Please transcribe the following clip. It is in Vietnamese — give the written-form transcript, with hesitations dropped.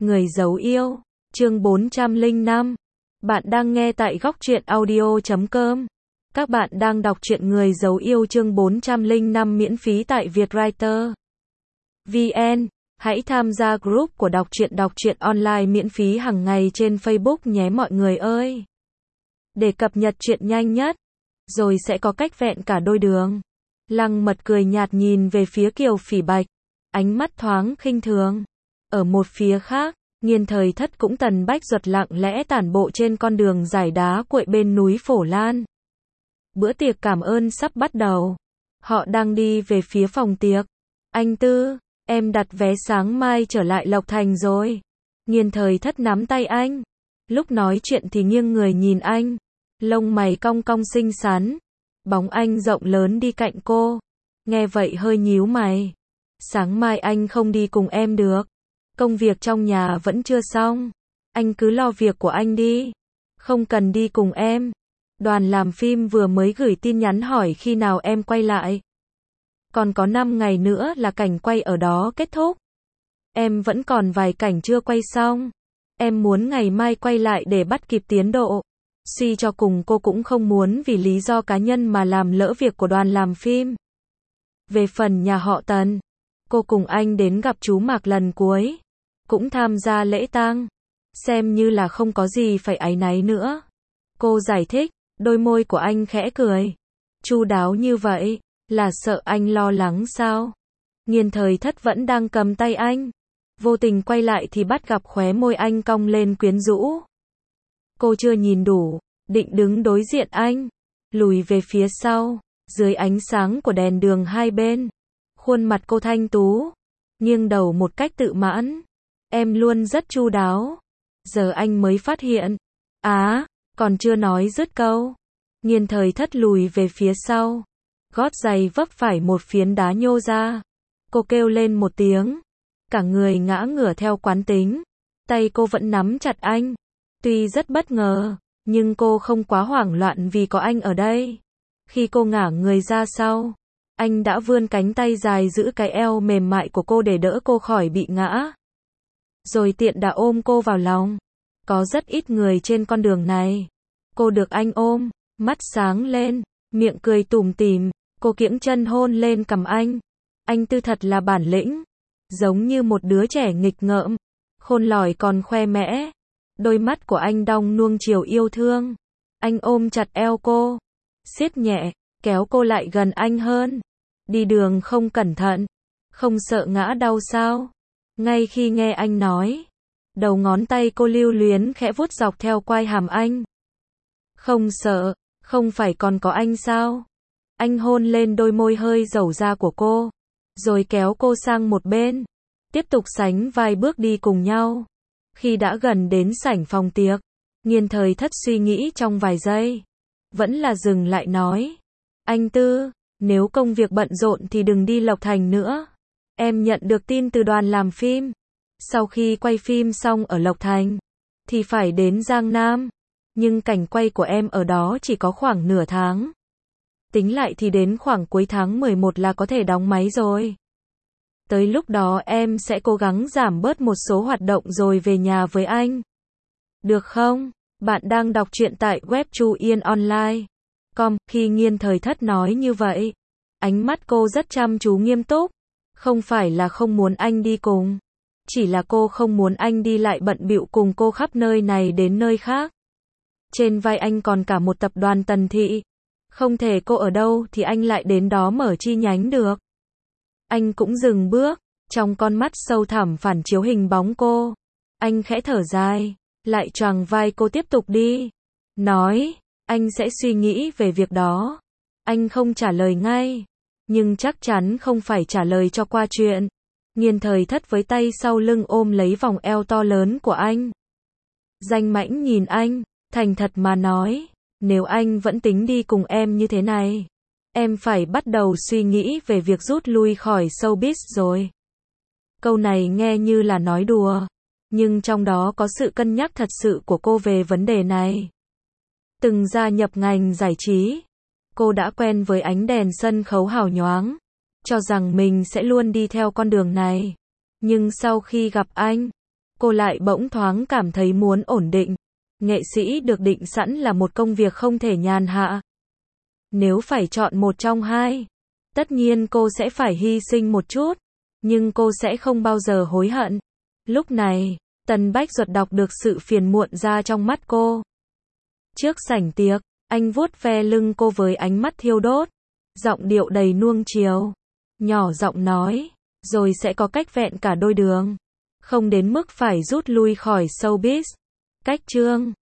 Người giấu yêu, chương 405. Bạn đang nghe tại góc truyện audio.com. Các bạn đang đọc truyện Người giấu yêu chương 405 miễn phí tại Vietwriter VN. Hãy tham gia group của đọc truyện online miễn phí hàng ngày trên Facebook nhé mọi người ơi. Để cập nhật truyện nhanh nhất, rồi sẽ có cách vẹn cả đôi đường. Lăng Mật cười nhạt nhìn về phía Kiều Phỉ Bạch, ánh mắt thoáng khinh thường. Ở một phía khác, Nghiên Thời Thất cũng tần bách ruột lặng lẽ tản bộ trên con đường dải đá cuội bên núi Phổ Lan. Bữa tiệc cảm ơn sắp bắt đầu. Họ đang đi về phía phòng tiệc. Anh Tư, em đặt vé sáng mai trở lại Lộc Thành rồi. Nghiên Thời Thất nắm tay anh. Lúc nói chuyện thì nghiêng người nhìn anh. Lông mày cong cong xinh xắn. Bóng anh rộng lớn đi cạnh cô. Nghe vậy hơi nhíu mày. Sáng mai anh không đi cùng em được. Công việc trong nhà vẫn chưa xong. Anh cứ lo việc của anh đi. Không cần đi cùng em. Đoàn làm phim vừa mới gửi tin nhắn hỏi khi nào em quay lại. Còn có 5 ngày nữa là cảnh quay ở đó kết thúc. Em vẫn còn vài cảnh chưa quay xong. Em muốn ngày mai quay lại để bắt kịp tiến độ. Suy cho cùng cô cũng không muốn vì lý do cá nhân mà làm lỡ việc của đoàn làm phim. Về phần nhà họ Tần, cô cùng anh đến gặp chú Mạc lần cuối. Cũng tham gia lễ tang. Xem như là không có gì phải áy náy nữa. Cô giải thích, đôi môi của anh khẽ cười. Chu đáo như vậy, là sợ anh lo lắng sao? Nghiên Thời Thất vẫn đang cầm tay anh. Vô tình quay lại thì bắt gặp khóe môi anh cong lên quyến rũ. Cô chưa nhìn đủ, định đứng đối diện anh. Lùi về phía sau, dưới ánh sáng của đèn đường hai bên. Khuôn mặt cô thanh tú, nghiêng đầu một cách tự mãn. Em luôn rất chu đáo. Giờ anh mới phát hiện. Còn chưa nói dứt câu. Nghiên Thời Thất lùi về phía sau. Gót giày vấp phải một phiến đá nhô ra. Cô kêu lên một tiếng. Cả người ngã ngửa theo quán tính. Tay cô vẫn nắm chặt anh. Tuy rất bất ngờ, nhưng cô không quá hoảng loạn vì có anh ở đây. Khi cô ngả người ra sau, anh đã vươn cánh tay dài giữ cái eo mềm mại của cô để đỡ cô khỏi bị ngã. Rồi tiện đã ôm cô vào lòng. Có rất ít người trên con đường này. Cô được anh ôm, mắt sáng lên, miệng cười tủm tỉm, cô kiễng chân hôn lên cằm anh. Anh Tư thật là bản lĩnh, giống như một đứa trẻ nghịch ngợm, khôn lỏi còn khoe mẽ. Đôi mắt của anh đong nuông chiều yêu thương. Anh ôm chặt eo cô, siết nhẹ, kéo cô lại gần anh hơn. Đi đường không cẩn thận, không sợ ngã đau sao? Ngay khi nghe anh nói, đầu ngón tay cô lưu luyến khẽ vuốt dọc theo quai hàm anh. Không sợ, không phải còn có anh sao? Anh hôn lên đôi môi hơi dẩu da của cô, rồi kéo cô sang một bên, tiếp tục sánh vai bước đi cùng nhau. Khi đã gần đến sảnh phòng tiệc, Nghiên Thời Thất suy nghĩ trong vài giây, vẫn là dừng lại nói. Anh Tư, nếu công việc bận rộn thì đừng đi Lộc Thành nữa. Em nhận được tin từ đoàn làm phim. Sau khi quay phim xong ở Lộc Thành, thì phải đến Giang Nam. Nhưng cảnh quay của em ở đó chỉ có khoảng nửa tháng. Tính lại thì đến khoảng cuối tháng 11 là có thể đóng máy rồi. Tới lúc đó em sẽ cố gắng giảm bớt một số hoạt động rồi về nhà với anh. Được không? Bạn đang đọc truyện tại web chuyenonline.com. Khi Nghiên Thời Thất nói như vậy, ánh mắt cô rất chăm chú nghiêm túc. Không phải là không muốn anh đi cùng. Chỉ là cô không muốn anh đi lại bận bịu cùng cô khắp nơi này đến nơi khác. Trên vai anh còn cả một tập đoàn Tần Thị. Không thể cô ở đâu thì anh lại đến đó mở chi nhánh được. Anh cũng dừng bước, trong con mắt sâu thẳm phản chiếu hình bóng cô. Anh khẽ thở dài, lại choàng vai cô tiếp tục đi. Nói, anh sẽ suy nghĩ về việc đó. Anh không trả lời ngay, nhưng chắc chắn không phải trả lời cho qua chuyện. Nghiên Thời Thất với tay sau lưng ôm lấy vòng eo to lớn của anh. Danh mãnh nhìn anh, thành thật mà nói, nếu anh vẫn tính đi cùng em như thế này, em phải bắt đầu suy nghĩ về việc rút lui khỏi showbiz rồi. Câu này nghe như là nói đùa, nhưng trong đó có sự cân nhắc thật sự của cô về vấn đề này. Từng gia nhập ngành giải trí, cô đã quen với ánh đèn sân khấu hào nhoáng, cho rằng mình sẽ luôn đi theo con đường này. Nhưng sau khi gặp anh, cô lại bỗng thoáng cảm thấy muốn ổn định. Nghệ sĩ được định sẵn là một công việc không thể nhàn hạ. Nếu phải chọn một trong hai, tất nhiên cô sẽ phải hy sinh một chút, nhưng cô sẽ không bao giờ hối hận. Lúc này, Tần Bách Duật đọc được sự phiền muộn ra trong mắt cô. Trước sảnh tiệc, anh vuốt ve lưng cô với ánh mắt thiêu đốt, giọng điệu đầy nuông chiều, nhỏ giọng nói, rồi sẽ có cách vẹn cả đôi đường, không đến mức phải rút lui khỏi showbiz. Cách chương